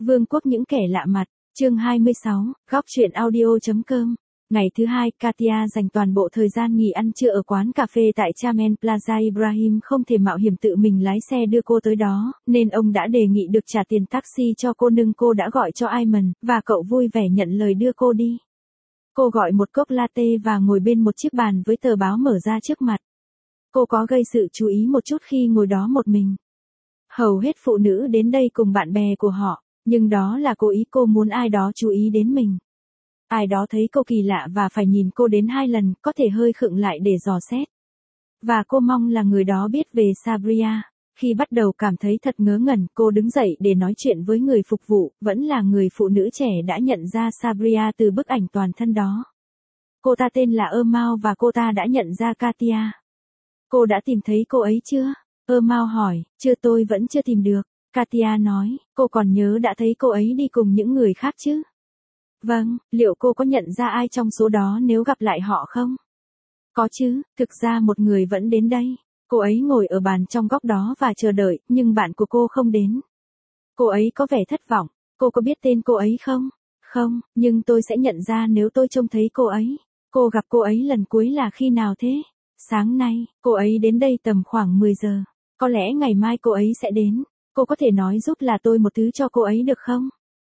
Vương quốc những kẻ lạ mặt, chương 26, góc truyện audio.com. Ngày thứ hai, Katia dành toàn bộ thời gian nghỉ ăn trưa ở quán cà phê tại Chamen Plaza. Ibrahim không thể mạo hiểm tự mình lái xe đưa cô tới đó, nên ông đã đề nghị được trả tiền taxi cho cô, nhưng cô đã gọi cho Ayman, và cậu vui vẻ nhận lời đưa cô đi. Cô gọi một cốc latte và ngồi bên một chiếc bàn với tờ báo mở ra trước mặt. Cô có gây sự chú ý một chút khi ngồi đó một mình. Hầu hết phụ nữ đến đây cùng bạn bè của họ, nhưng đó là cố ý, cô muốn ai đó chú ý đến mình. Ai đó thấy cô kỳ lạ và phải nhìn cô đến 2 lần, có thể hơi khựng lại để dò xét. Và cô mong là người đó biết về Sabria. Khi bắt đầu cảm thấy thật ngớ ngẩn, cô đứng dậy để nói chuyện với người phục vụ, vẫn là người phụ nữ trẻ đã nhận ra Sabria từ bức ảnh toàn thân đó. Cô ta tên là Ermau và cô ta đã nhận ra Katia. Cô đã tìm thấy cô ấy chưa? Ermau hỏi. Chưa, tôi vẫn chưa tìm được. Katia nói. Cô còn nhớ đã thấy cô ấy đi cùng những người khác chứ? Vâng, liệu cô có nhận ra ai trong số đó nếu gặp lại họ không? Có chứ, thực ra một người vẫn đến đây. Cô ấy ngồi ở bàn trong góc đó và chờ đợi, nhưng bạn của cô không đến. Cô ấy có vẻ thất vọng. Cô có biết tên cô ấy không? Không, nhưng tôi sẽ nhận ra nếu tôi trông thấy cô ấy. Cô gặp cô ấy lần cuối là khi nào thế? Sáng nay, cô ấy đến đây tầm khoảng 10 giờ. Có lẽ ngày mai cô ấy sẽ đến. Cô có thể nói giúp là tôi một thứ cho cô ấy được không?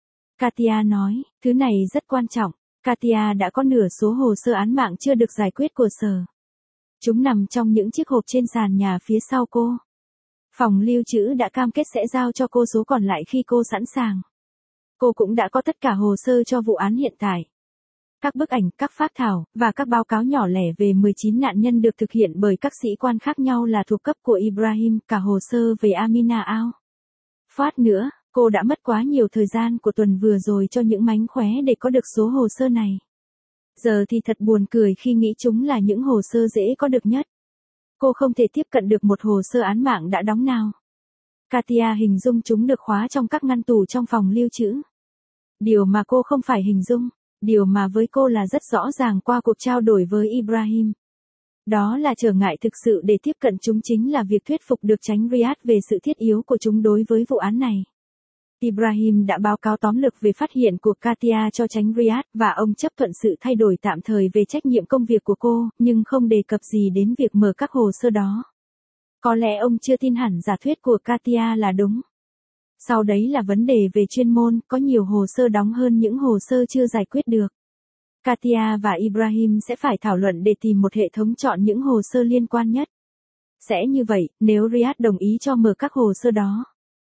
Katia nói, thứ này rất quan trọng. Katia đã có nửa số hồ sơ án mạng chưa được giải quyết của sở. Chúng nằm trong những chiếc hộp trên sàn nhà phía sau cô. Phòng lưu trữ đã cam kết sẽ giao cho cô số còn lại khi cô sẵn sàng. Cô cũng đã có tất cả hồ sơ cho vụ án hiện tại. Các bức ảnh, các phác thảo, và các báo cáo nhỏ lẻ về 19 nạn nhân được thực hiện bởi các sĩ quan khác nhau là thuộc cấp của Ibrahim, cả hồ sơ về Amina Al. Phát nữa, cô đã mất quá nhiều thời gian của tuần vừa rồi cho những mánh khóe để có được số hồ sơ này. Giờ thì thật buồn cười khi nghĩ chúng là những hồ sơ dễ có được nhất. Cô không thể tiếp cận được một hồ sơ án mạng đã đóng nào. Katia hình dung chúng được khóa trong các ngăn tủ trong phòng lưu trữ. Điều mà cô không phải hình dung, điều mà với cô là rất rõ ràng qua cuộc trao đổi với Ibrahim. Đó là trở ngại thực sự để tiếp cận chúng chính là việc thuyết phục được Chánh Riyad về sự thiết yếu của chúng đối với vụ án này. Ibrahim đã báo cáo tóm lược về phát hiện của Katia cho Chánh Riyad và ông chấp thuận sự thay đổi tạm thời về trách nhiệm công việc của cô, nhưng không đề cập gì đến việc mở các hồ sơ đó. Có lẽ ông chưa tin hẳn giả thuyết của Katia là đúng. Sau đấy là vấn đề về chuyên môn, có nhiều hồ sơ đóng hơn những hồ sơ chưa giải quyết được. Katia và Ibrahim sẽ phải thảo luận để tìm một hệ thống chọn những hồ sơ liên quan nhất. Sẽ như vậy, nếu Riyad đồng ý cho mở các hồ sơ đó.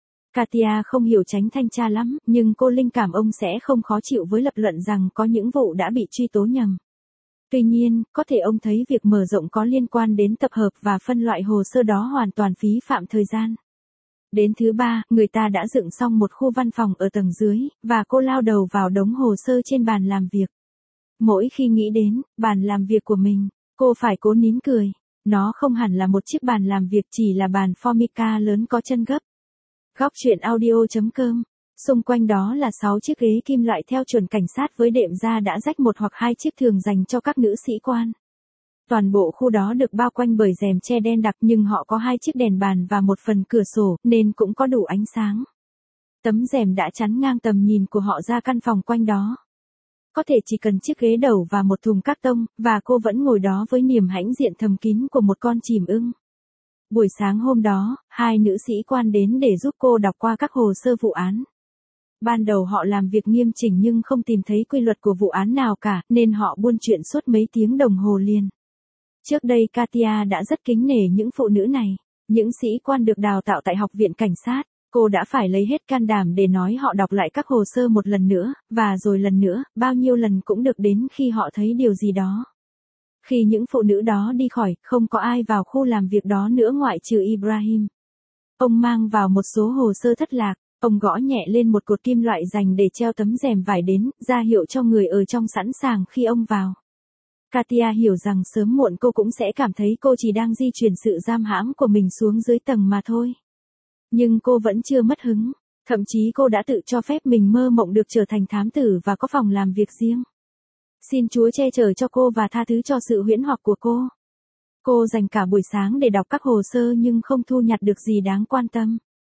Katia không hiểu Chánh thanh tra lắm, nhưng cô linh cảm ông sẽ không khó chịu với lập luận rằng có những vụ đã bị truy tố nhầm. Tuy nhiên, có thể ông thấy việc mở rộng có liên quan đến tập hợp và phân loại hồ sơ đó hoàn toàn phí phạm thời gian. Đến thứ ba, người ta đã dựng xong một khu văn phòng ở tầng dưới, và cô lao đầu vào đống hồ sơ trên bàn làm việc. Mỗi khi nghĩ đến bàn làm việc của mình, cô phải cố nín cười. Nó không hẳn là một chiếc bàn làm việc, chỉ là bàn Formica lớn có chân gấp. Góc truyện audio.com. Xung quanh đó là 6 chiếc ghế kim loại theo chuẩn cảnh sát với đệm da đã rách, một hoặc 2 chiếc thường dành cho các nữ sĩ quan. Toàn bộ khu đó được bao quanh bởi rèm che đen đặc, nhưng họ có 2 chiếc đèn bàn và một phần cửa sổ, nên cũng có đủ ánh sáng. Tấm rèm đã chắn ngang tầm nhìn của họ ra căn phòng quanh đó. Có thể chỉ cần chiếc ghế đầu và một thùng các tông, và cô vẫn ngồi đó với niềm hãnh diện thầm kín của một con chìm ưng. Buổi sáng hôm đó, 2 nữ sĩ quan đến để giúp cô đọc qua các hồ sơ vụ án. Ban đầu họ làm việc nghiêm chỉnh nhưng không tìm thấy quy luật của vụ án nào cả, nên họ buôn chuyện suốt mấy tiếng đồng hồ liền. Trước đây Katia đã rất kính nể những phụ nữ này, những sĩ quan được đào tạo tại học viện cảnh sát. Cô đã phải lấy hết can đảm để nói họ đọc lại các hồ sơ một lần nữa, và rồi lần nữa, bao nhiêu lần cũng được đến khi họ thấy điều gì đó. Khi những phụ nữ đó đi khỏi, không có ai vào khu làm việc đó nữa ngoại trừ Ibrahim. Ông mang vào một số hồ sơ thất lạc, ông gõ nhẹ lên một cột kim loại dành để treo tấm rèm vải đến, ra hiệu cho người ở trong sẵn sàng khi ông vào. Katia hiểu rằng sớm muộn cô cũng sẽ cảm thấy cô chỉ đang di chuyển sự giam hãm của mình xuống dưới tầng mà thôi. Nhưng cô vẫn chưa mất hứng, thậm chí cô đã tự cho phép mình mơ mộng được trở thành thám tử và có phòng làm việc riêng. Xin Chúa che chở cho cô và tha thứ cho sự huyễn hoặc của cô. Cô dành cả buổi sáng để đọc các hồ sơ nhưng không thu nhặt được gì đáng quan tâm.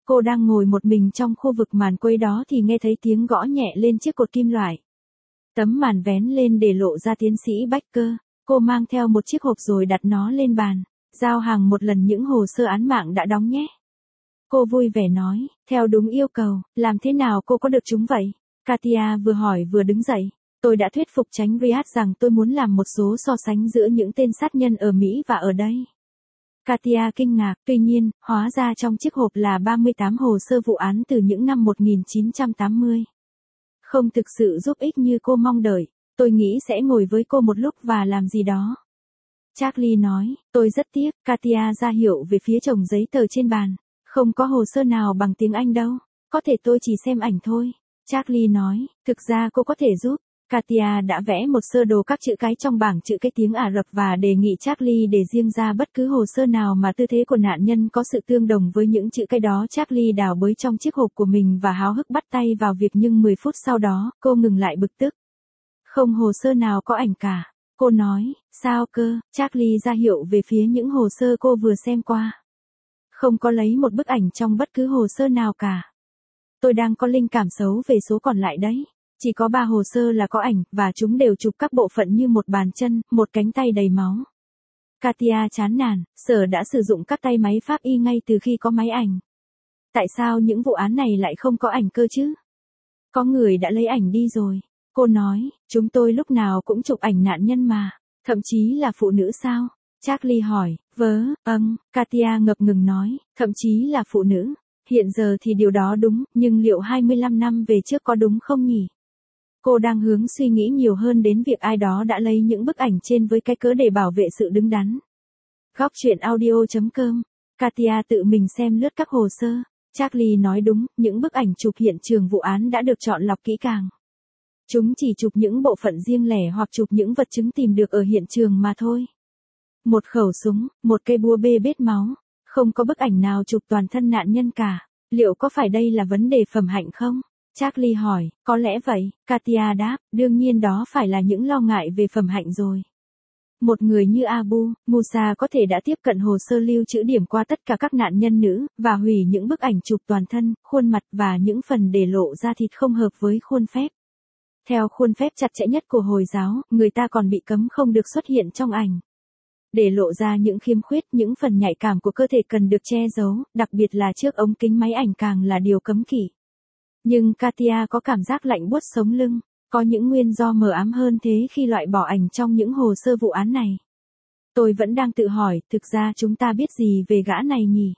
Cô đang ngồi một mình trong khu vực màn quấy đó thì nghe thấy tiếng gõ nhẹ lên chiếc cột kim loại. Tấm màn vén lên để lộ ra tiến sĩ Baker. Cô mang theo một chiếc hộp rồi đặt nó lên bàn. Giao hàng một lần những hồ sơ án mạng đã đóng nhé. Cô vui vẻ nói, theo đúng yêu cầu, làm thế nào cô có được chúng vậy? Katia vừa hỏi vừa đứng dậy. Tôi đã thuyết phục Chánh Riyad rằng tôi muốn làm một số so sánh giữa những tên sát nhân ở Mỹ và ở đây. Katia kinh ngạc, tuy nhiên, hóa ra trong chiếc hộp là 38 hồ sơ vụ án từ những năm 1980. Không thực sự giúp ích như cô mong đợi, tôi nghĩ sẽ ngồi với cô một lúc và làm gì đó. Charlie nói, tôi rất tiếc, Katia ra hiệu về phía chồng giấy tờ trên bàn. Không có hồ sơ nào bằng tiếng Anh đâu, có thể tôi chỉ xem ảnh thôi. Charlie nói, thực ra cô có thể giúp. Katia đã vẽ một sơ đồ các chữ cái trong bảng chữ cái tiếng Ả Rập và đề nghị Charlie để riêng ra bất cứ hồ sơ nào mà tư thế của nạn nhân có sự tương đồng với những chữ cái đó. Charlie đào bới trong chiếc hộp của mình và háo hức bắt tay vào việc, nhưng 10 phút sau đó, cô ngừng lại bực tức. Không hồ sơ nào có ảnh cả. Cô nói, sao cơ? Charlie ra hiệu về phía những hồ sơ cô vừa xem qua. Không có lấy một bức ảnh trong bất cứ hồ sơ nào cả. Tôi đang có linh cảm xấu về số còn lại đấy. Chỉ có 3 hồ sơ là có ảnh, và chúng đều chụp các bộ phận như một bàn chân, một cánh tay đầy máu. Katia chán nản, Sở đã sử dụng các tay máy pháp y ngay từ khi có máy ảnh. Tại sao những vụ án này lại không có ảnh cơ chứ? Có người đã lấy ảnh đi rồi. Cô nói, chúng tôi lúc nào cũng chụp ảnh nạn nhân mà, thậm chí là phụ nữ sao? Charlie hỏi, Katia ngập ngừng nói, thậm chí là phụ nữ. Hiện giờ thì điều đó đúng, nhưng liệu 25 năm về trước có đúng không nhỉ? Cô đang hướng suy nghĩ nhiều hơn đến việc ai đó đã lấy những bức ảnh trên với cái cớ để bảo vệ sự đứng đắn. Góc truyện audio.com. Katia tự mình xem lướt các hồ sơ. Charlie nói đúng, những bức ảnh chụp hiện trường vụ án đã được chọn lọc kỹ càng. Chúng chỉ chụp những bộ phận riêng lẻ hoặc chụp những vật chứng tìm được ở hiện trường mà thôi. Một khẩu súng, một cây búa bê bết máu. Không có bức ảnh nào chụp toàn thân nạn nhân cả. Liệu có phải đây là vấn đề phẩm hạnh không? Charlie hỏi, có lẽ vậy. Katia đáp, đương nhiên đó phải là những lo ngại về phẩm hạnh rồi. Một người như Abu Musa có thể đã tiếp cận hồ sơ lưu trữ điểm qua tất cả các nạn nhân nữ, và hủy những bức ảnh chụp toàn thân, khuôn mặt và những phần để lộ ra thịt không hợp với khuôn phép. Theo khuôn phép chặt chẽ nhất của Hồi giáo, người ta còn bị cấm không được xuất hiện trong ảnh. Để lộ ra những khiếm khuyết, những phần nhạy cảm của cơ thể cần được che giấu, đặc biệt là trước ống kính máy ảnh càng là điều cấm kỵ. Nhưng Katia có cảm giác lạnh buốt sống lưng, có những nguyên do mờ ám hơn thế khi loại bỏ ảnh trong những hồ sơ vụ án này. Tôi vẫn đang tự hỏi, thực ra chúng ta biết gì về gã này nhỉ?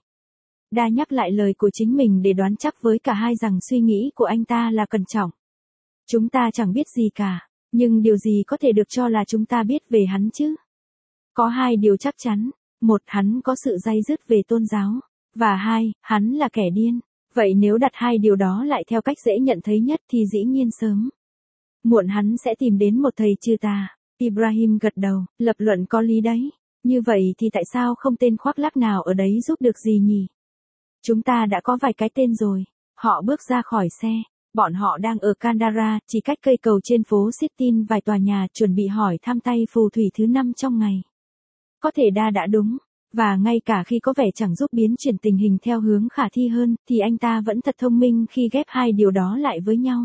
Đa nhắc lại lời của chính mình để đoán chắc với cả hai rằng suy nghĩ của anh ta là cẩn trọng. Chúng ta chẳng biết gì cả, nhưng điều gì có thể được cho là chúng ta biết về hắn chứ? Có 2 điều chắc chắn. 1, hắn có sự day dứt về tôn giáo. Và 2, hắn là kẻ điên. Vậy nếu đặt 2 điều đó lại theo cách dễ nhận thấy nhất thì dĩ nhiên sớm muộn hắn sẽ tìm đến một thầy trừ tà. Ibrahim gật đầu, lập luận có lý đấy. Như vậy thì tại sao không tên khoác lác nào ở đấy giúp được gì nhỉ? Chúng ta đã có vài cái tên rồi. Họ bước ra khỏi xe. Bọn họ đang ở Kandahar, chỉ cách cây cầu trên phố Sittin vài tòa nhà, chuẩn bị hỏi thăm tay phù thủy thứ 5 trong ngày. Có thể đa đã đúng. Và ngay cả khi có vẻ chẳng giúp biến chuyển tình hình theo hướng khả thi hơn, thì anh ta vẫn thật thông minh khi ghép 2 điều đó lại với nhau.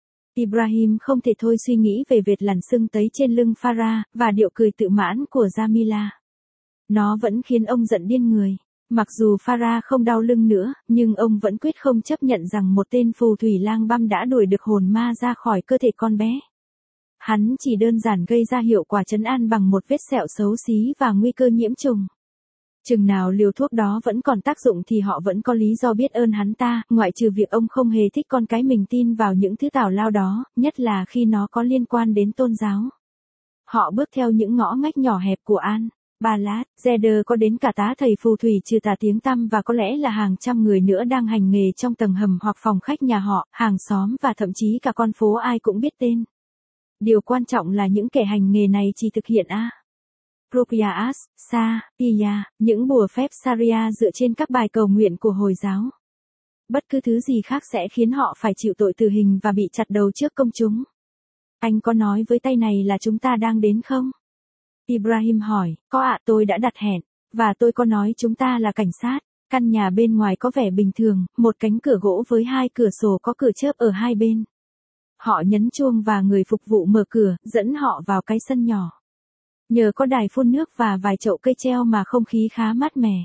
Ibrahim không thể thôi suy nghĩ về vệt lằn sưng tấy trên lưng Farah, và điệu cười tự mãn của Jamila. Nó vẫn khiến ông giận điên người. Mặc dù Farah không đau lưng nữa, nhưng ông vẫn quyết không chấp nhận rằng một tên phù thủy lang băm đã đuổi được hồn ma ra khỏi cơ thể con bé. Hắn chỉ đơn giản gây ra hiệu quả trấn an bằng một vết sẹo xấu xí và nguy cơ nhiễm trùng. Chừng nào liều thuốc đó vẫn còn tác dụng thì họ vẫn có lý do biết ơn hắn ta, ngoại trừ việc ông không hề thích con cái mình tin vào những thứ tào lao đó, nhất là khi nó có liên quan đến tôn giáo. Họ bước theo những ngõ ngách nhỏ hẹp của An Balad, Zeder có đến cả tá thầy phù thủy trừ tà tiếng tăm và có lẽ là hàng trăm người nữa đang hành nghề trong tầng hầm hoặc phòng khách nhà họ, hàng xóm và thậm chí cả con phố ai cũng biết tên. Điều quan trọng là những kẻ hành nghề này chỉ thực hiện Ruqyah Sa-Tiya, những bùa phép Sharia dựa trên các bài cầu nguyện của Hồi giáo. Bất cứ thứ gì khác sẽ khiến họ phải chịu tội tử hình và bị chặt đầu trước công chúng. Anh có nói với tay này là chúng ta đang đến không? Ibrahim hỏi, có ạ, tôi đã đặt hẹn, và tôi có nói chúng ta là cảnh sát. Căn nhà bên ngoài có vẻ bình thường, một cánh cửa gỗ với 2 cửa sổ có cửa chớp ở hai bên. Họ nhấn chuông và người phục vụ mở cửa, dẫn họ vào cái sân nhỏ. Nhờ có đài phun nước và vài chậu cây treo mà không khí khá mát mẻ.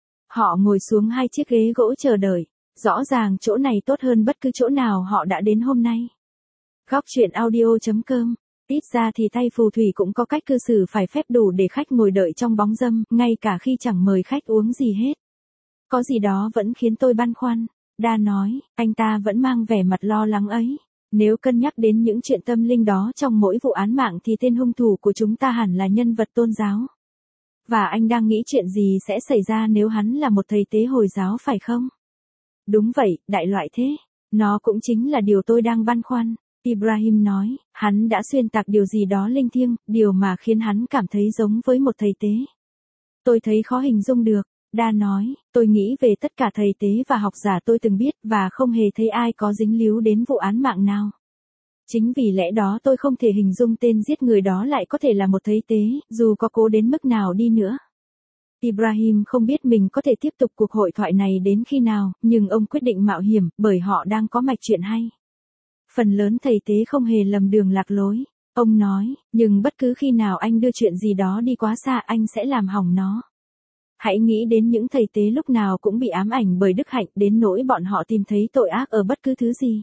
Họ ngồi xuống 2 chiếc ghế gỗ chờ đợi. Rõ ràng chỗ này tốt hơn bất cứ chỗ nào họ đã đến hôm nay. Góc chuyện audio.com. Ít ra thì tay phù thủy cũng có cách cư xử phải phép đủ để khách ngồi đợi trong bóng râm, ngay cả khi chẳng mời khách uống gì hết. Có gì đó vẫn khiến tôi băn khoăn. Đa nói, anh ta vẫn mang vẻ mặt lo lắng ấy. Nếu cân nhắc đến những chuyện tâm linh đó trong mỗi vụ án mạng thì tên hung thủ của chúng ta hẳn là nhân vật tôn giáo. Và anh đang nghĩ chuyện gì sẽ xảy ra nếu hắn là một thầy tế Hồi giáo phải không? Đúng vậy, đại loại thế. Nó cũng chính là điều tôi đang băn khoăn. Ibrahim nói, hắn đã xuyên tạc điều gì đó linh thiêng, điều mà khiến hắn cảm thấy giống với một thầy tế. Tôi thấy khó hình dung được. Đa nói, tôi nghĩ về tất cả thầy tế và học giả tôi từng biết và không hề thấy ai có dính líu đến vụ án mạng nào. Chính vì lẽ đó tôi không thể hình dung tên giết người đó lại có thể là một thầy tế, dù có cố đến mức nào đi nữa. Ibrahim không biết mình có thể tiếp tục cuộc hội thoại này đến khi nào, nhưng ông quyết định mạo hiểm, bởi họ đang có mạch chuyện hay. Phần lớn thầy tế không hề lầm đường lạc lối. Ông nói, nhưng bất cứ khi nào anh đưa chuyện gì đó đi quá xa anh sẽ làm hỏng nó. Hãy nghĩ đến những thầy tế lúc nào cũng bị ám ảnh bởi đức hạnh đến nỗi bọn họ tìm thấy tội ác ở bất cứ thứ gì.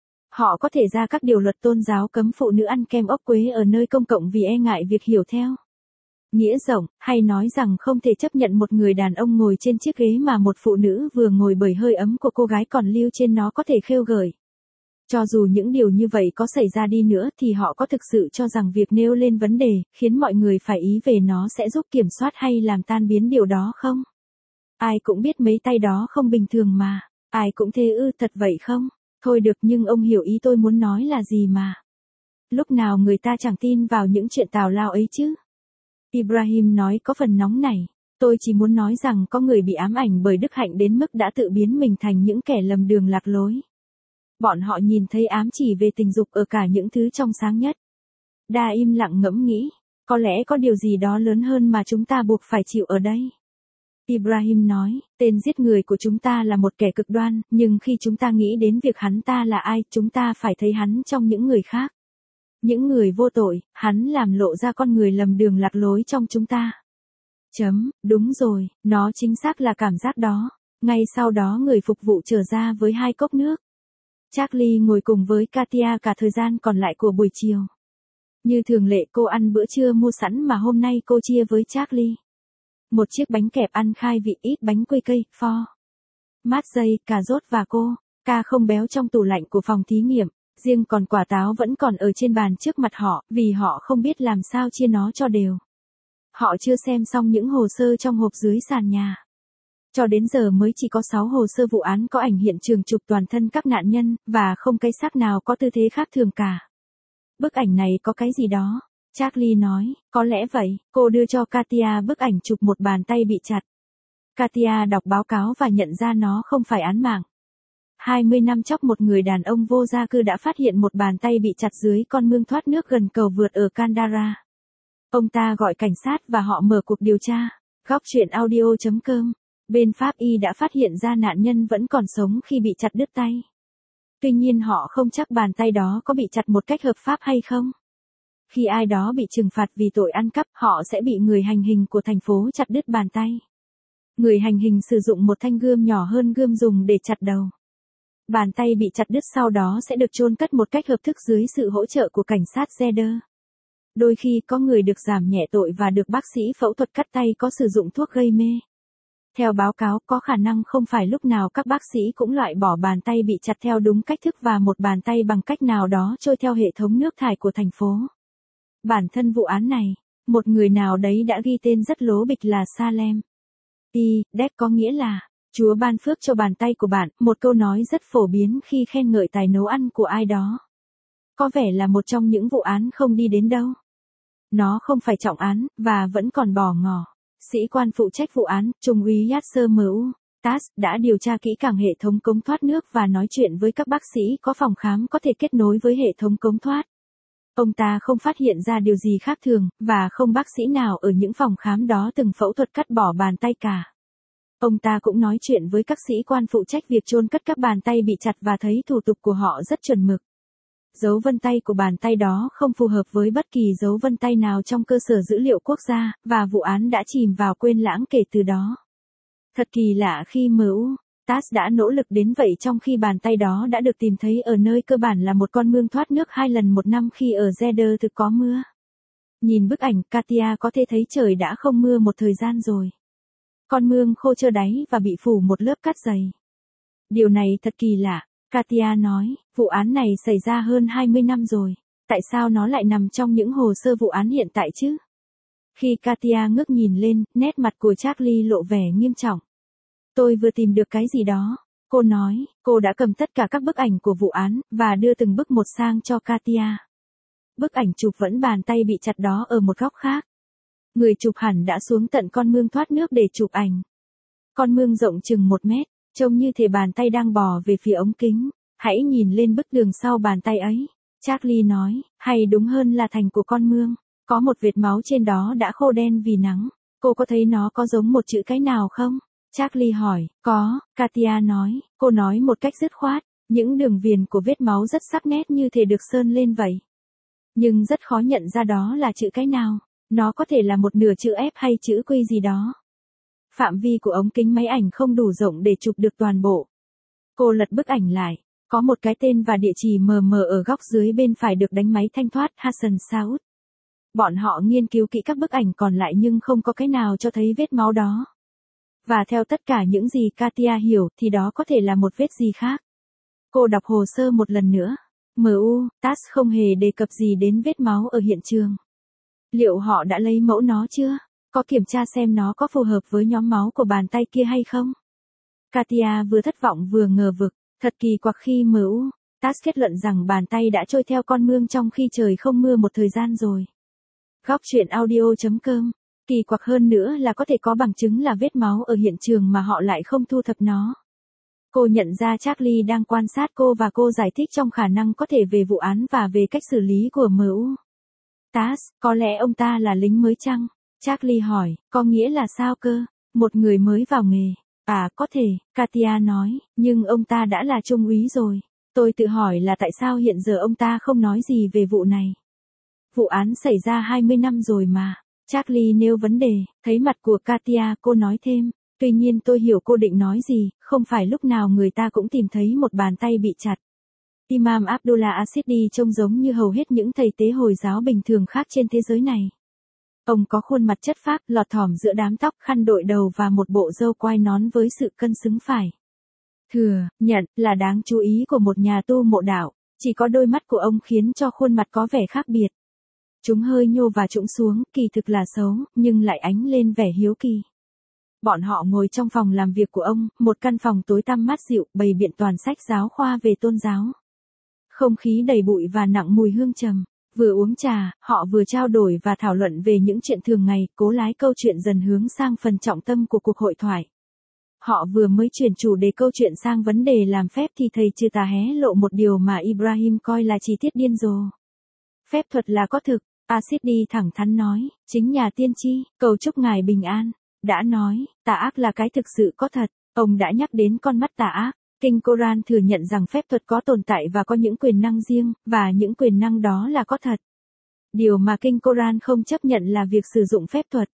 Họ có thể ra các điều luật tôn giáo cấm phụ nữ ăn kem ốc quế ở nơi công cộng vì e ngại việc hiểu theo. Nghĩa rộng, hay nói rằng không thể chấp nhận một người đàn ông ngồi trên chiếc ghế mà một phụ nữ vừa ngồi bởi hơi ấm của cô gái còn lưu trên nó có thể khêu gợi. Cho dù những điều như vậy có xảy ra đi nữa thì họ có thực sự cho rằng việc nêu lên vấn đề, khiến mọi người phải ý về nó sẽ giúp kiểm soát hay làm tan biến điều đó không? Ai cũng biết mấy tay đó không bình thường mà. Ai cũng thế ư, thật vậy không? Thôi được, nhưng ông hiểu ý tôi muốn nói là gì mà. Lúc nào người ta chẳng tin vào những chuyện tào lao ấy chứ? Ibrahim nói có phần nóng nảy. Tôi chỉ muốn nói rằng có người bị ám ảnh bởi đức hạnh đến mức đã tự biến mình thành những kẻ lầm đường lạc lối. Bọn họ nhìn thấy ám chỉ về tình dục ở cả những thứ trong sáng nhất. Đa im lặng ngẫm nghĩ, có lẽ có điều gì đó lớn hơn mà chúng ta buộc phải chịu ở đây. Ibrahim nói, tên giết người của chúng ta là một kẻ cực đoan, nhưng khi chúng ta nghĩ đến việc hắn ta là ai, chúng ta phải thấy hắn trong những người khác. Những người vô tội, hắn làm lộ ra con người lầm đường lạc lối trong chúng ta. Đúng rồi, nó chính xác là cảm giác đó. Ngay sau đó người phục vụ trở ra với 2 cốc nước. Charlie ngồi cùng với Katia cả thời gian còn lại của buổi chiều. Như thường lệ cô ăn bữa trưa mua sẵn mà hôm nay cô chia với Charlie. Một chiếc bánh kẹp ăn khai vị, ít bánh quây cây, pho, mát dây, cà rốt và ca không béo trong tủ lạnh của phòng thí nghiệm. Riêng còn quả táo vẫn còn ở trên bàn trước mặt họ, vì họ không biết làm sao chia nó cho đều. Họ chưa xem xong những hồ sơ trong hộp dưới sàn nhà. Cho đến giờ mới chỉ có 6 hồ sơ vụ án có ảnh hiện trường chụp toàn thân các nạn nhân, và không cái xác nào có tư thế khác thường cả. Bức ảnh này có cái gì đó. Charlie nói, có lẽ vậy. Cô đưa cho Katia bức ảnh chụp một bàn tay bị chặt. Katia đọc báo cáo và nhận ra nó không phải án mạng. 20 năm trước một người đàn ông vô gia cư đã phát hiện một bàn tay bị chặt dưới con mương thoát nước gần cầu vượt ở Kandahar. Ông ta gọi cảnh sát và họ mở cuộc điều tra. Góc chuyện audio.com. Bên pháp y đã phát hiện ra nạn nhân vẫn còn sống khi bị chặt đứt tay. Tuy nhiên họ không chắc bàn tay đó có bị chặt một cách hợp pháp hay không. Khi ai đó bị trừng phạt vì tội ăn cắp, họ sẽ bị người hành hình của thành phố chặt đứt bàn tay. Người hành hình sử dụng một thanh gươm nhỏ hơn gươm dùng để chặt đầu. Bàn tay bị chặt đứt sau đó sẽ được chôn cất một cách hợp thức dưới sự hỗ trợ của cảnh sát Cedar. Đôi khi có người được giảm nhẹ tội và được bác sĩ phẫu thuật cắt tay có sử dụng thuốc gây mê. Theo báo cáo, có khả năng không phải lúc nào các bác sĩ cũng loại bỏ bàn tay bị chặt theo đúng cách thức và một bàn tay bằng cách nào đó trôi theo hệ thống nước thải của thành phố. Bản thân vụ án này, một người nào đấy đã ghi tên rất lố bịch là Salem. Deck có nghĩa là, Chúa ban phước cho bàn tay của bạn, một câu nói rất phổ biến khi khen ngợi tài nấu ăn của ai đó. Có vẻ là một trong những vụ án không đi đến đâu. Nó không phải trọng án, và vẫn còn bỏ ngỏ. Sĩ quan phụ trách vụ án, Trung úy Yasser M.U. Tass, đã điều tra kỹ càng hệ thống cống thoát nước và nói chuyện với các bác sĩ có phòng khám có thể kết nối với hệ thống cống thoát. Ông ta không phát hiện ra điều gì khác thường, và không bác sĩ nào ở những phòng khám đó từng phẫu thuật cắt bỏ bàn tay cả. Ông ta cũng nói chuyện với các sĩ quan phụ trách việc chôn cất các bàn tay bị chặt và thấy thủ tục của họ rất chuẩn mực. Dấu vân tay của bàn tay đó không phù hợp với bất kỳ dấu vân tay nào trong cơ sở dữ liệu quốc gia, và vụ án đã chìm vào quên lãng kể từ đó. Thật kỳ lạ khi MU, TASS đã nỗ lực đến vậy trong khi bàn tay đó đã được tìm thấy ở nơi cơ bản là một con mương thoát nước 2 lần một năm khi ở Jeddah thực có mưa. Nhìn bức ảnh, Katia có thể thấy trời đã không mưa một thời gian rồi. Con mương khô trơ đáy và bị phủ một lớp cát dày. Điều này thật kỳ lạ, Katia nói, vụ án này xảy ra hơn 20 năm rồi. Tại sao nó lại nằm trong những hồ sơ vụ án hiện tại chứ? Khi Katia ngước nhìn lên, nét mặt của Charlie lộ vẻ nghiêm trọng. Tôi vừa tìm được cái gì đó. Cô nói, cô đã cầm tất cả các bức ảnh của vụ án, và đưa từng bức một sang cho Katia. Bức ảnh chụp vẫn bàn tay bị chặt đó ở một góc khác. Người chụp hẳn đã xuống tận con mương thoát nước để chụp ảnh. Con mương rộng chừng 1 mét, trông như thể bàn tay đang bò về phía ống kính. Hãy nhìn lên bức tường sau bàn tay ấy. Charlie nói, hay đúng hơn là thành của con mương. Có một vệt máu trên đó đã khô đen vì nắng. Cô có thấy nó có giống một chữ cái nào không? Charlie hỏi, có, Katia nói, cô nói một cách dứt khoát, những đường viền của vết máu rất sắc nét như thể được sơn lên vậy. Nhưng rất khó nhận ra đó là chữ cái nào, nó có thể là một nửa chữ F hay chữ Q gì đó. Phạm vi của ống kính máy ảnh không đủ rộng để chụp được toàn bộ. Cô lật bức ảnh lại, có một cái tên và địa chỉ mờ mờ ở góc dưới bên phải được đánh máy thanh thoát Hassan Saud. Bọn họ nghiên cứu kỹ các bức ảnh còn lại nhưng không có cái nào cho thấy vết máu đó. Và theo tất cả những gì Katia hiểu thì đó có thể là một vết gì khác. Cô đọc hồ sơ một lần nữa. MU, TASS không hề đề cập gì đến vết máu ở hiện trường. Liệu họ đã lấy mẫu nó chưa? Có kiểm tra xem nó có phù hợp với nhóm máu của bàn tay kia hay không? Katia vừa thất vọng vừa ngờ vực. Thật kỳ quặc khi MU, TASS kết luận rằng bàn tay đã trôi theo con mương trong khi trời không mưa một thời gian rồi. Góc truyện audio.com. Kỳ quặc hơn nữa là có thể có bằng chứng là vết máu ở hiện trường mà họ lại không thu thập nó. Cô nhận ra Charlie đang quan sát cô và cô giải thích trong khả năng có thể về vụ án và về cách xử lý của MU. TASS, có lẽ ông ta là lính mới chăng? Charlie hỏi, có nghĩa là sao cơ? Một người mới vào nghề. À, có thể, Katia nói, nhưng ông ta đã là trung úy rồi. Tôi tự hỏi là tại sao hiện giờ ông ta không nói gì về vụ này. Vụ án xảy ra 20 năm rồi mà. Charlie nêu vấn đề, thấy mặt của Katia, cô nói thêm. Tuy nhiên tôi hiểu cô định nói gì, không phải lúc nào người ta cũng tìm thấy một bàn tay bị chặt. Imam Abdullah Ashidi trông giống như hầu hết những thầy tế Hồi giáo bình thường khác trên thế giới này. Ông có khuôn mặt chất phác, lọt thỏm giữa đám tóc, khăn đội đầu và một bộ râu quai nón với sự cân xứng phải. Thừa, nhận, là đáng chú ý của một nhà tu mộ đạo, chỉ có đôi mắt của ông khiến cho khuôn mặt có vẻ khác biệt. Chúng hơi nhô và trũng xuống, kỳ thực là xấu, nhưng lại ánh lên vẻ hiếu kỳ. Bọn họ ngồi trong phòng làm việc của ông, một căn phòng tối tăm mát dịu, bày biện toàn sách giáo khoa về tôn giáo. Không khí đầy bụi và nặng mùi hương trầm. Vừa uống trà, họ vừa trao đổi và thảo luận về những chuyện thường ngày, cố lái câu chuyện dần hướng sang phần trọng tâm của cuộc hội thoại. Họ vừa mới chuyển chủ đề câu chuyện sang vấn đề làm phép thì thầy Trừ Tà hé lộ một điều mà Ibrahim coi là chi tiết điên rồ. Phép thuật là có thực, Ashidi thẳng thắn nói, chính nhà tiên tri, cầu chúc ngài bình an, đã nói, tà ác là cái thực sự có thật, ông đã nhắc đến con mắt tà ác. Kinh Koran thừa nhận rằng phép thuật có tồn tại và có những quyền năng riêng, và những quyền năng đó là có thật. Điều mà Kinh Koran không chấp nhận là việc sử dụng phép thuật.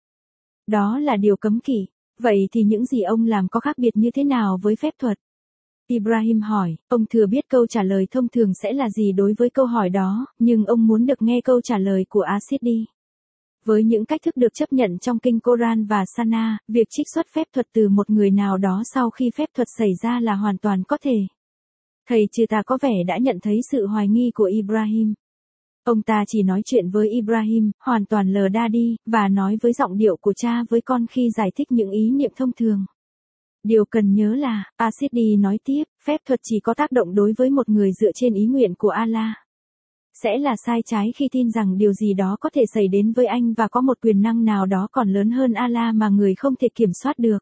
Đó là điều cấm kỵ. Vậy thì những gì ông làm có khác biệt như thế nào với phép thuật? Ibrahim hỏi, ông thừa biết câu trả lời thông thường sẽ là gì đối với câu hỏi đó, nhưng ông muốn được nghe câu trả lời của Ashidi. Với những cách thức được chấp nhận trong Kinh Koran và Sana, việc trích xuất phép thuật từ một người nào đó sau khi phép thuật xảy ra là hoàn toàn có thể. Thầy Trừ Tà có vẻ đã nhận thấy sự hoài nghi của Ibrahim. Ông ta chỉ nói chuyện với Ibrahim, hoàn toàn lờ đa đi, và nói với giọng điệu của cha với con khi giải thích những ý niệm thông thường. Điều cần nhớ là, Ashidi nói tiếp, phép thuật chỉ có tác động đối với một người dựa trên ý nguyện của Allah. Sẽ là sai trái khi tin rằng điều gì đó có thể xảy đến với anh và có một quyền năng nào đó còn lớn hơn Allah mà người không thể kiểm soát được.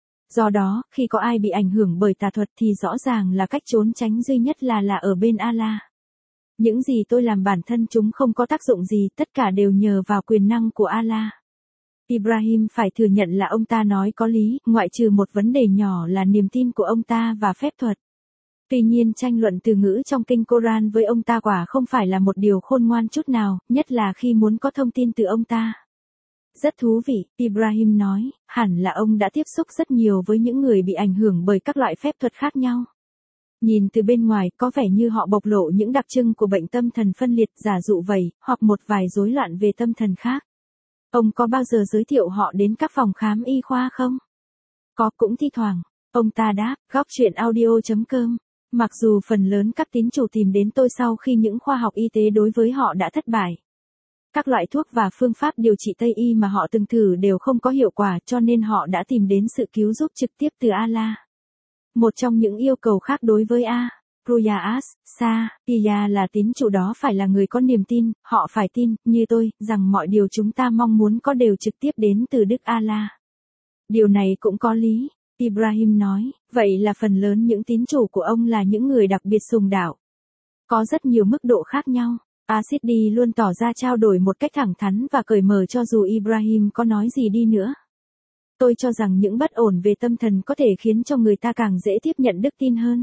Do đó, khi có ai bị ảnh hưởng bởi tà thuật thì rõ ràng là cách trốn tránh duy nhất là ở bên Allah. Những gì tôi làm bản thân chúng không có tác dụng gì, tất cả đều nhờ vào quyền năng của Allah. Ibrahim phải thừa nhận là ông ta nói có lý, ngoại trừ một vấn đề nhỏ là niềm tin của ông ta và phép thuật. Tuy nhiên tranh luận từ ngữ trong kinh Koran với ông ta quả không phải là một điều khôn ngoan chút nào, nhất là khi muốn có thông tin từ ông ta. Rất thú vị, Ibrahim nói, hẳn là ông đã tiếp xúc rất nhiều với những người bị ảnh hưởng bởi các loại phép thuật khác nhau. Nhìn từ bên ngoài có vẻ như họ bộc lộ những đặc trưng của bệnh tâm thần phân liệt, giả dụ vậy, hoặc một vài rối loạn về tâm thần khác. Ông có bao giờ giới thiệu họ đến các phòng khám y khoa không? Có, cũng thi thoảng. Ông ta đáp, góc chuyện audio.com. Mặc dù phần lớn các tín chủ tìm đến tôi sau khi những khoa học y tế đối với họ đã thất bại. Các loại thuốc và phương pháp điều trị Tây y mà họ từng thử đều không có hiệu quả, cho nên họ đã tìm đến sự cứu giúp trực tiếp từ Allah. Một trong những yêu cầu khác đối với Ruyas, Iya là tín chủ đó phải là người có niềm tin, họ phải tin, như tôi, rằng mọi điều chúng ta mong muốn có đều trực tiếp đến từ Đức Allah. Điều này cũng có lý, Ibrahim nói, vậy là phần lớn những tín chủ của ông là những người đặc biệt sùng đạo. Có rất nhiều mức độ khác nhau. Asidi luôn tỏ ra trao đổi một cách thẳng thắn và cởi mở cho dù Ibrahim có nói gì đi nữa. Tôi cho rằng những bất ổn về tâm thần có thể khiến cho người ta càng dễ tiếp nhận đức tin hơn.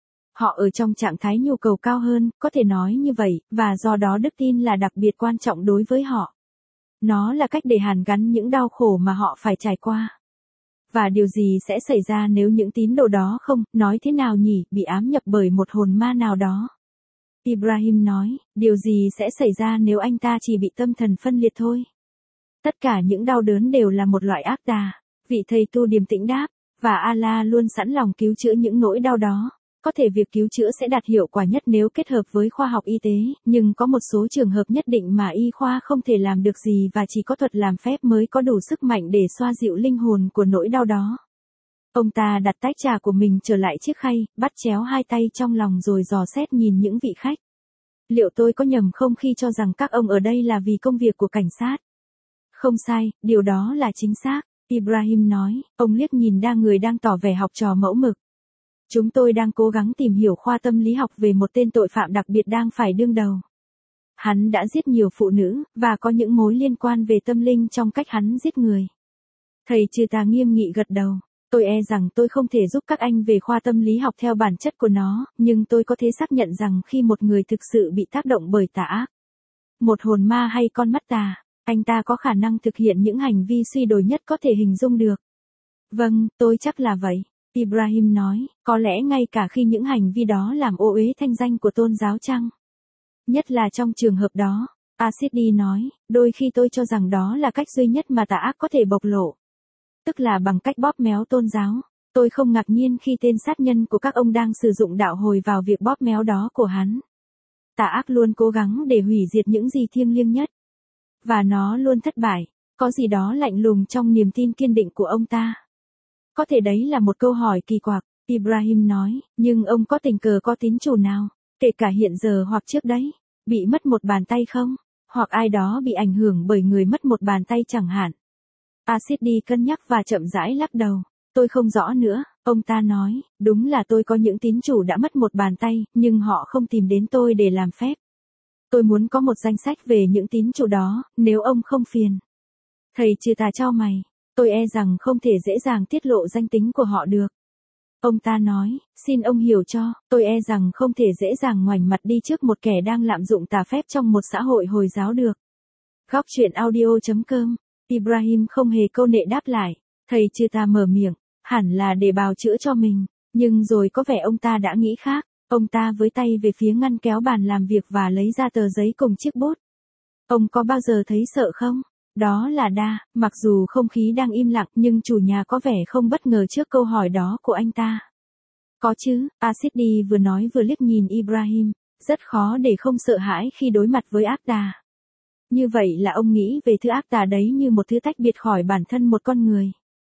Họ ở trong trạng thái nhu cầu cao hơn, có thể nói như vậy, và do đó đức tin là đặc biệt quan trọng đối với họ. Nó là cách để hàn gắn những đau khổ mà họ phải trải qua. Và điều gì sẽ xảy ra nếu những tín đồ đó không, nói thế nào nhỉ, bị ám nhập bởi một hồn ma nào đó? Ibrahim nói, điều gì sẽ xảy ra nếu anh ta chỉ bị tâm thần phân liệt thôi? Tất cả những đau đớn đều là một loại ác tà. Vị thầy tu điềm tĩnh đáp, và Allah luôn sẵn lòng cứu chữa những nỗi đau đó. Có thể việc cứu chữa sẽ đạt hiệu quả nhất nếu kết hợp với khoa học y tế, nhưng có một số trường hợp nhất định mà y khoa không thể làm được gì và chỉ có thuật làm phép mới có đủ sức mạnh để xoa dịu linh hồn của nỗi đau đó. Ông ta đặt tách trà của mình trở lại chiếc khay, bắt chéo hai tay trong lòng rồi dò xét nhìn những vị khách. Liệu tôi có nhầm không khi cho rằng các ông ở đây là vì công việc của cảnh sát? Không sai, điều đó là chính xác, Ibrahim nói, ông liếc nhìn người đang tỏ vẻ học trò mẫu mực. Chúng tôi đang cố gắng tìm hiểu khoa tâm lý học về một tên tội phạm đặc biệt đang phải đương đầu. Hắn đã giết nhiều phụ nữ, và có những mối liên quan về tâm linh trong cách hắn giết người. Thầy Trừ Tà nghiêm nghị gật đầu. Tôi e rằng tôi không thể giúp các anh về khoa tâm lý học theo bản chất của nó, nhưng tôi có thể xác nhận rằng khi một người thực sự bị tác động bởi tà ác, một hồn ma hay con mắt tà, anh ta có khả năng thực hiện những hành vi suy đồi nhất có thể hình dung được. Vâng, tôi chắc là vậy, Ibrahim nói, có lẽ ngay cả khi những hành vi đó làm ô uế thanh danh của tôn giáo chăng? Nhất là trong trường hợp đó, Asidi nói, đôi khi tôi cho rằng đó là cách duy nhất mà tà ác có thể bộc lộ. Tức là bằng cách bóp méo tôn giáo. Tôi không ngạc nhiên khi tên sát nhân của các ông đang sử dụng đạo hồi vào việc bóp méo đó của hắn. Tà ác luôn cố gắng để hủy diệt những gì thiêng liêng nhất. Và nó luôn thất bại. Có gì đó lạnh lùng trong niềm tin kiên định của ông ta. Có thể đấy là một câu hỏi kỳ quặc, Ibrahim nói, nhưng ông có tình cờ có tín chủ nào, kể cả hiện giờ hoặc trước đấy, bị mất một bàn tay không? Hoặc ai đó bị ảnh hưởng bởi người mất một bàn tay chẳng hạn. Asidi cân nhắc và chậm rãi lắc đầu. Tôi không rõ nữa, ông ta nói, đúng là tôi có những tín chủ đã mất một bàn tay, nhưng họ không tìm đến tôi để làm phép. Tôi muốn có một danh sách về những tín chủ đó, nếu ông không phiền. Thầy Trừ Tà chau mày, tôi e rằng không thể dễ dàng tiết lộ danh tính của họ được. Ông ta nói, xin ông hiểu cho, tôi e rằng không thể dễ dàng ngoảnh mặt đi trước một kẻ đang lạm dụng tà phép trong một xã hội Hồi giáo được. Góc chuyện audio.com. Ibrahim không hề câu nệ đáp lại, thầy Trừ Tà mở miệng, hẳn là để bào chữa cho mình, nhưng rồi có vẻ ông ta đã nghĩ khác, ông ta với tay về phía ngăn kéo bàn làm việc và lấy ra tờ giấy cùng chiếc bút. Ông có bao giờ thấy sợ không? Đó là mặc dù không khí đang im lặng nhưng chủ nhà có vẻ không bất ngờ trước câu hỏi đó của anh ta. Có chứ, Asidi vừa nói vừa liếc nhìn Ibrahim, rất khó để không sợ hãi khi đối mặt với ác tà. Như vậy là ông nghĩ về thứ ác tà đấy như một thứ tách biệt khỏi bản thân một con người.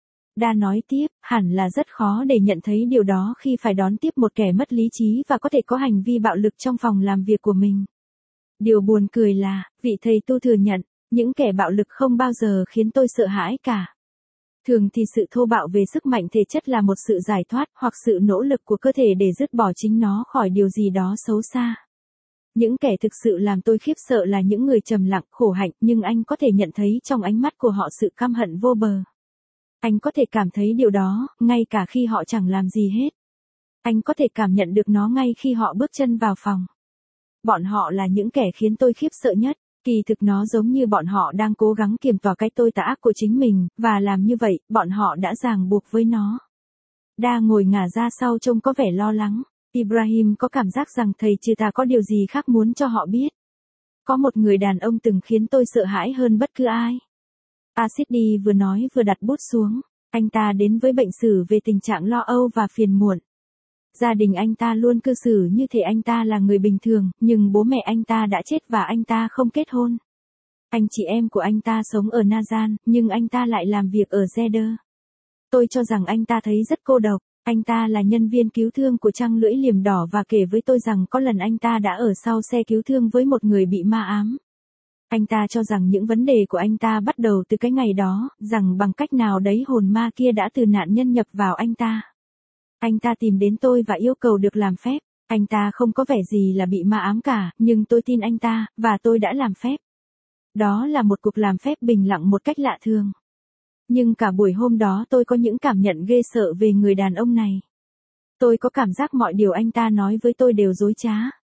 Nói tiếp, hẳn là rất khó để nhận thấy điều đó khi phải đón tiếp một kẻ mất lý trí và có thể có hành vi bạo lực trong phòng làm việc của mình. Điều buồn cười là, vị thầy tu thừa nhận, những kẻ bạo lực không bao giờ khiến tôi sợ hãi cả. Thường thì sự thô bạo về sức mạnh thể chất là một sự giải thoát hoặc sự nỗ lực của cơ thể để dứt bỏ chính nó khỏi điều gì đó xấu xa. Những kẻ thực sự làm tôi khiếp sợ là những người trầm lặng, khổ hạnh, nhưng anh có thể nhận thấy trong ánh mắt của họ sự căm hận vô bờ. Anh có thể cảm thấy điều đó, ngay cả khi họ chẳng làm gì hết. Anh có thể cảm nhận được nó ngay khi họ bước chân vào phòng. Bọn họ là những kẻ khiến tôi khiếp sợ nhất. Kỳ thực nó giống như bọn họ đang cố gắng kiềm tỏa cái tôi tà ác của chính mình, và làm như vậy, bọn họ đã ràng buộc với nó. Đa ngồi ngả ra sau trông có vẻ lo lắng. Ibrahim có cảm giác rằng thầy trừ tà có điều gì khác muốn cho họ biết. Có một người đàn ông từng khiến tôi sợ hãi hơn bất cứ ai. Asidi vừa nói vừa đặt bút xuống. Anh ta đến với bệnh sử về tình trạng lo âu và phiền muộn. Gia đình anh ta luôn cư xử như thể anh ta là người bình thường, nhưng bố mẹ anh ta đã chết và anh ta không kết hôn. Anh chị em của anh ta sống ở Nazan, nhưng anh ta lại làm việc ở Zeder. Tôi cho rằng anh ta thấy rất cô độc. Anh ta là nhân viên cứu thương của trăng lưỡi liềm đỏ và kể với tôi rằng có lần anh ta đã ở sau xe cứu thương với một người bị ma ám. Anh ta cho rằng những vấn đề của anh ta bắt đầu từ cái ngày đó, rằng bằng cách nào đấy hồn ma kia đã từ nạn nhân nhập vào anh ta. Anh ta tìm đến tôi và yêu cầu được làm phép. Anh ta không có vẻ gì là bị ma ám cả, nhưng tôi tin anh ta, và tôi đã làm phép. Đó là một cuộc làm phép bình lặng một cách lạ thường. Nhưng cả buổi hôm đó tôi có những cảm nhận ghê sợ về người đàn ông này. Tôi có cảm giác mọi điều anh ta nói với tôi đều dối trá.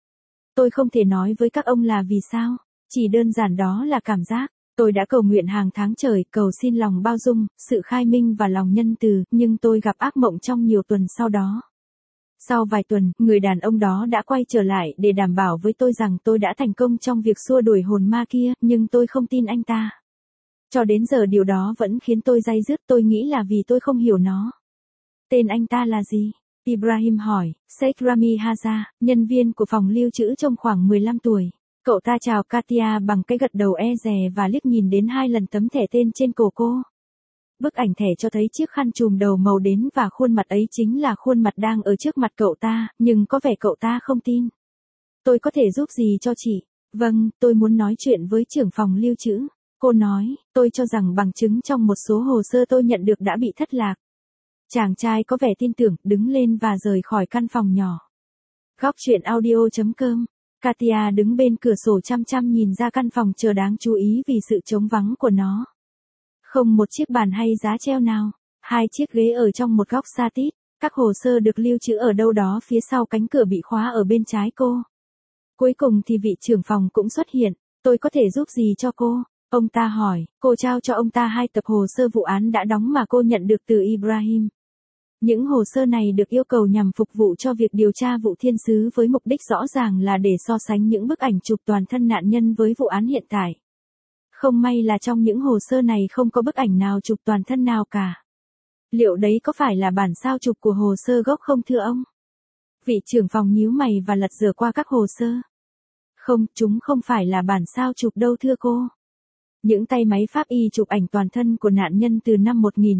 Tôi không thể nói với các ông là vì sao, chỉ đơn giản đó là cảm giác. Tôi đã cầu nguyện hàng tháng trời, cầu xin lòng bao dung, sự khai minh và lòng nhân từ, nhưng tôi gặp ác mộng trong nhiều tuần sau đó. Sau vài tuần, người đàn ông đó đã quay trở lại để đảm bảo với tôi rằng tôi đã thành công trong việc xua đuổi hồn ma kia, nhưng tôi không tin anh ta. Cho đến giờ điều đó vẫn khiến tôi day dứt, tôi nghĩ là vì tôi không hiểu nó. Tên anh ta là gì? Ibrahim hỏi. Sheikh Rami Haza, nhân viên của phòng lưu trữ trông khoảng 15 tuổi. Cậu ta chào Katia bằng cái gật đầu e dè và liếc nhìn đến 2 lần tấm thẻ tên trên cổ cô. Bức ảnh thẻ cho thấy chiếc khăn trùm đầu màu đến và khuôn mặt ấy chính là khuôn mặt đang ở trước mặt cậu ta, nhưng có vẻ cậu ta không tin. Tôi có thể giúp gì cho chị? Vâng, tôi muốn nói chuyện với trưởng phòng lưu trữ. Cô nói, tôi cho rằng bằng chứng trong một số hồ sơ tôi nhận được đã bị thất lạc. Chàng trai có vẻ tin tưởng, đứng lên và rời khỏi căn phòng nhỏ. Góc chuyện audio.com. Katia đứng bên cửa sổ chăm chăm nhìn ra căn phòng chờ đáng chú ý vì sự trống vắng của nó. Không một chiếc bàn hay giá treo nào, 2 chiếc ghế ở trong một góc xa tít, các hồ sơ được lưu trữ ở đâu đó phía sau cánh cửa bị khóa ở bên trái cô. Cuối cùng thì vị trưởng phòng cũng xuất hiện, tôi có thể giúp gì cho cô? Ông ta hỏi, cô trao cho ông ta 2 tập hồ sơ vụ án đã đóng mà cô nhận được từ Ibrahim. Những hồ sơ này được yêu cầu nhằm phục vụ cho việc điều tra vụ thiên sứ với mục đích rõ ràng là để so sánh những bức ảnh chụp toàn thân nạn nhân với vụ án hiện tại. Không may là trong những hồ sơ này không có bức ảnh nào chụp toàn thân nào cả. Liệu đấy có phải là bản sao chụp của hồ sơ gốc không thưa ông? Vị trưởng phòng nhíu mày và lật dở qua các hồ sơ. Không, chúng không phải là bản sao chụp đâu thưa cô. Những tay máy pháp y chụp ảnh toàn thân của nạn nhân từ năm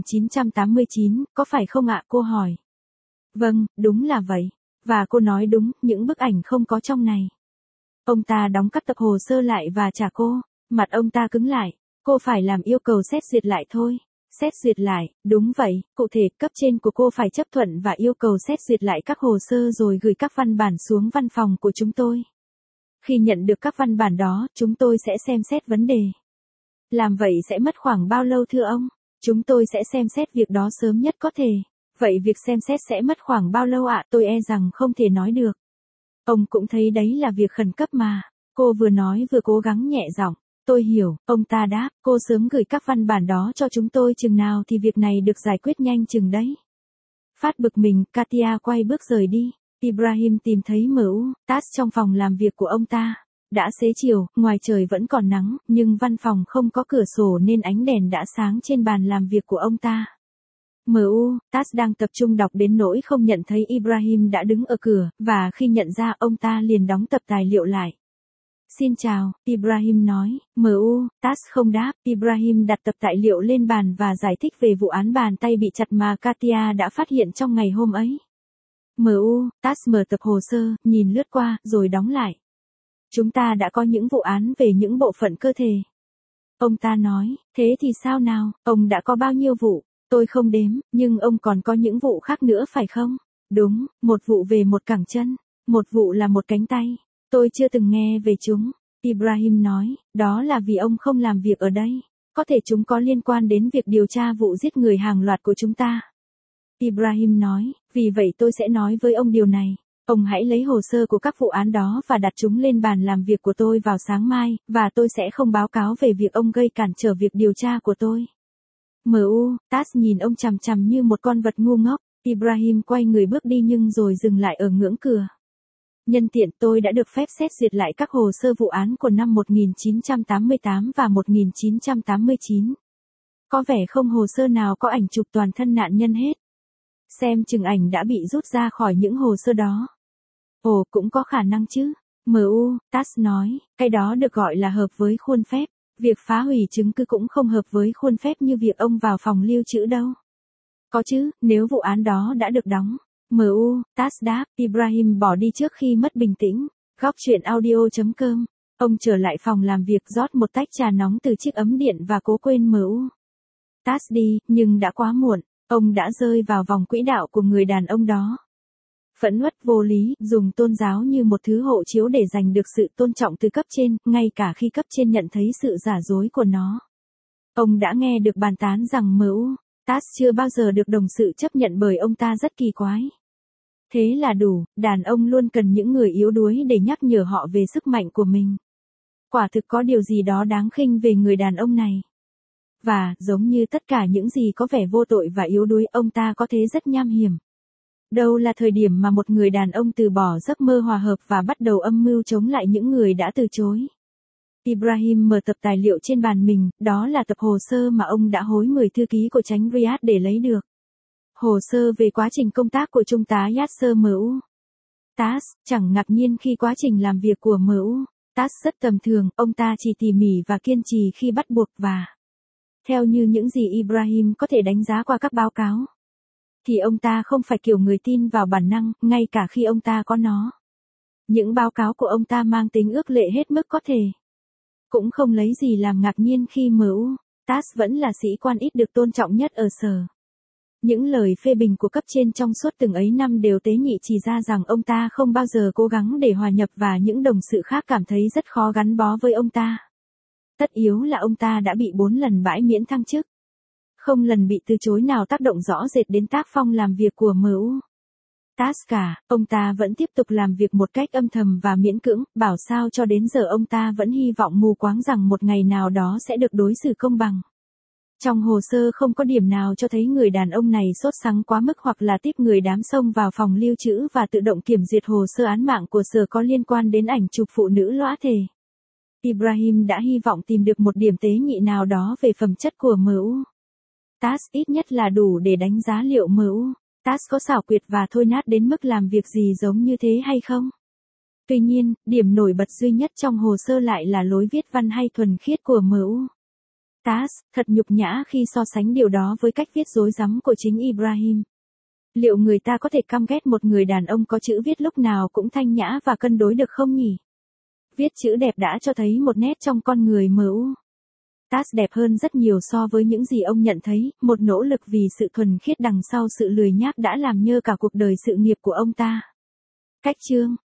1989, có phải không ạ? Cô hỏi. Vâng, đúng là vậy. Và cô nói đúng, những bức ảnh không có trong này. Ông ta đóng các tập hồ sơ lại và trả cô. Mặt ông ta cứng lại. Cô phải làm yêu cầu xét duyệt lại thôi. Xét duyệt lại, đúng vậy, cụ thể cấp trên của cô phải chấp thuận và yêu cầu xét duyệt lại các hồ sơ rồi gửi các văn bản xuống văn phòng của chúng tôi. Khi nhận được các văn bản đó, chúng tôi sẽ xem xét vấn đề. Làm vậy sẽ mất khoảng bao lâu thưa ông? Chúng tôi sẽ xem xét việc đó sớm nhất có thể. Vậy việc xem xét sẽ mất khoảng bao lâu ạ? Tôi e rằng không thể nói được. Ông cũng thấy đấy là việc khẩn cấp mà. Cô vừa nói vừa cố gắng nhẹ giọng. Tôi hiểu, ông ta đáp, cô sớm gửi các văn bản đó cho chúng tôi chừng nào thì việc này được giải quyết nhanh chừng đấy. Phát bực mình, Katia quay bước rời đi. Ibrahim tìm thấy Tas trong phòng làm việc của ông ta. Đã xế chiều, ngoài trời vẫn còn nắng, nhưng văn phòng không có cửa sổ nên ánh đèn đã sáng trên bàn làm việc của ông ta. Tas đang tập trung đọc đến nỗi không nhận thấy Ibrahim đã đứng ở cửa, và khi nhận ra ông ta liền đóng tập tài liệu lại. Xin chào, Ibrahim nói. Tas không đáp. Ibrahim đặt tập tài liệu lên bàn và giải thích về vụ án bàn tay bị chặt mà Katia đã phát hiện trong ngày hôm ấy. Tas mở tập hồ sơ, nhìn lướt qua, rồi đóng lại. Chúng ta đã có những vụ án về những bộ phận cơ thể. Ông ta nói, thế thì sao nào, ông đã có bao nhiêu vụ? Tôi không đếm, nhưng ông còn có những vụ khác nữa phải không? Đúng, một vụ về một cẳng chân, một vụ là một cánh tay. Tôi chưa từng nghe về chúng. Ibrahim nói, đó là vì ông không làm việc ở đây. Có thể chúng có liên quan đến việc điều tra vụ giết người hàng loạt của chúng ta. Ibrahim nói, vì vậy tôi sẽ nói với ông điều này. Ông hãy lấy hồ sơ của các vụ án đó và đặt chúng lên bàn làm việc của tôi vào sáng mai, và tôi sẽ không báo cáo về việc ông gây cản trở việc điều tra của tôi. Tas nhìn ông chằm chằm như một con vật ngu ngốc. Ibrahim quay người bước đi nhưng rồi dừng lại ở ngưỡng cửa. Nhân tiện tôi đã được phép xét duyệt lại các hồ sơ vụ án của năm 1988 và 1989. Có vẻ không hồ sơ nào có ảnh chụp toàn thân nạn nhân hết. Xem chừng ảnh đã bị rút ra khỏi những hồ sơ đó. Ồ, cũng có khả năng chứ. Tas nói, cái đó được gọi là hợp với khuôn phép. Việc phá hủy chứng cứ cũng không hợp với khuôn phép như việc ông vào phòng lưu trữ đâu. Có chứ, nếu vụ án đó đã được đóng. Tas đáp. Ibrahim bỏ đi trước khi mất bình tĩnh. Góc chuyện audio.com. Ông trở lại phòng làm việc rót một tách trà nóng từ chiếc ấm điện và cố quên Tas đi, nhưng đã quá muộn. Ông đã rơi vào vòng quỹ đạo của người đàn ông đó. Phẫn uất vô lý, dùng tôn giáo như một thứ hộ chiếu để giành được sự tôn trọng từ cấp trên, ngay cả khi cấp trên nhận thấy sự giả dối của nó. Ông đã nghe được bàn tán rằng Tas chưa bao giờ được đồng sự chấp nhận bởi ông ta rất kỳ quái. Thế là đủ, đàn ông luôn cần những người yếu đuối để nhắc nhở họ về sức mạnh của mình. Quả thực có điều gì đó đáng khinh về người đàn ông này. Và, giống như tất cả những gì có vẻ vô tội và yếu đuối, ông ta có thế rất nham hiểm. Đâu là thời điểm mà một người đàn ông từ bỏ giấc mơ hòa hợp và bắt đầu âm mưu chống lại những người đã từ chối. Ibrahim mở tập tài liệu trên bàn mình, đó là tập hồ sơ mà ông đã hối 10 thư ký của chánh Riyadh để lấy được. Hồ sơ về quá trình công tác của Trung tá Yasser Tas, chẳng ngạc nhiên khi quá trình làm việc của Tas rất tầm thường, ông ta chỉ tỉ mỉ và kiên trì khi bắt buộc và theo như những gì Ibrahim có thể đánh giá qua các báo cáo, thì ông ta không phải kiểu người tin vào bản năng, ngay cả khi ông ta có nó. Những báo cáo của ông ta mang tính ước lệ hết mức có thể. Cũng không lấy gì làm ngạc nhiên khi Tas vẫn là sĩ quan ít được tôn trọng nhất ở sở. Những lời phê bình của cấp trên trong suốt từng ấy năm đều tế nhị chỉ ra rằng ông ta không bao giờ cố gắng để hòa nhập và những đồng sự khác cảm thấy rất khó gắn bó với ông ta. Tất yếu là ông ta đã bị 4 lần bãi miễn thăng chức. Không lần bị từ chối nào tác động rõ rệt đến tác phong làm việc của Tas cả, ông ta vẫn tiếp tục làm việc một cách âm thầm và miễn cưỡng, bảo sao cho đến giờ ông ta vẫn hy vọng mù quáng rằng một ngày nào đó sẽ được đối xử công bằng. Trong hồ sơ không có điểm nào cho thấy người đàn ông này sốt sắng quá mức hoặc là tiếp người đám xông vào phòng lưu trữ và tự động kiểm duyệt hồ sơ án mạng của sở có liên quan đến ảnh chụp phụ nữ lõa thể. Ibrahim đã hy vọng tìm được một điểm tế nhị nào đó về phẩm chất của Tas, ít nhất là đủ để đánh giá liệu Tas có xảo quyệt và thôi nát đến mức làm việc gì giống như thế hay không. Tuy nhiên, điểm nổi bật duy nhất trong hồ sơ lại là lối viết văn hay thuần khiết của Tas, thật nhục nhã khi so sánh điều đó với cách viết rối rắm của chính Ibrahim. Liệu người ta có thể căm ghét một người đàn ông có chữ viết lúc nào cũng thanh nhã và cân đối được không nhỉ? Viết chữ đẹp đã cho thấy một nét trong con người Tas đẹp hơn rất nhiều so với những gì ông nhận thấy, một nỗ lực vì sự thuần khiết đằng sau sự lười nhác đã làm nhơ cả cuộc đời sự nghiệp của ông ta. Cách chương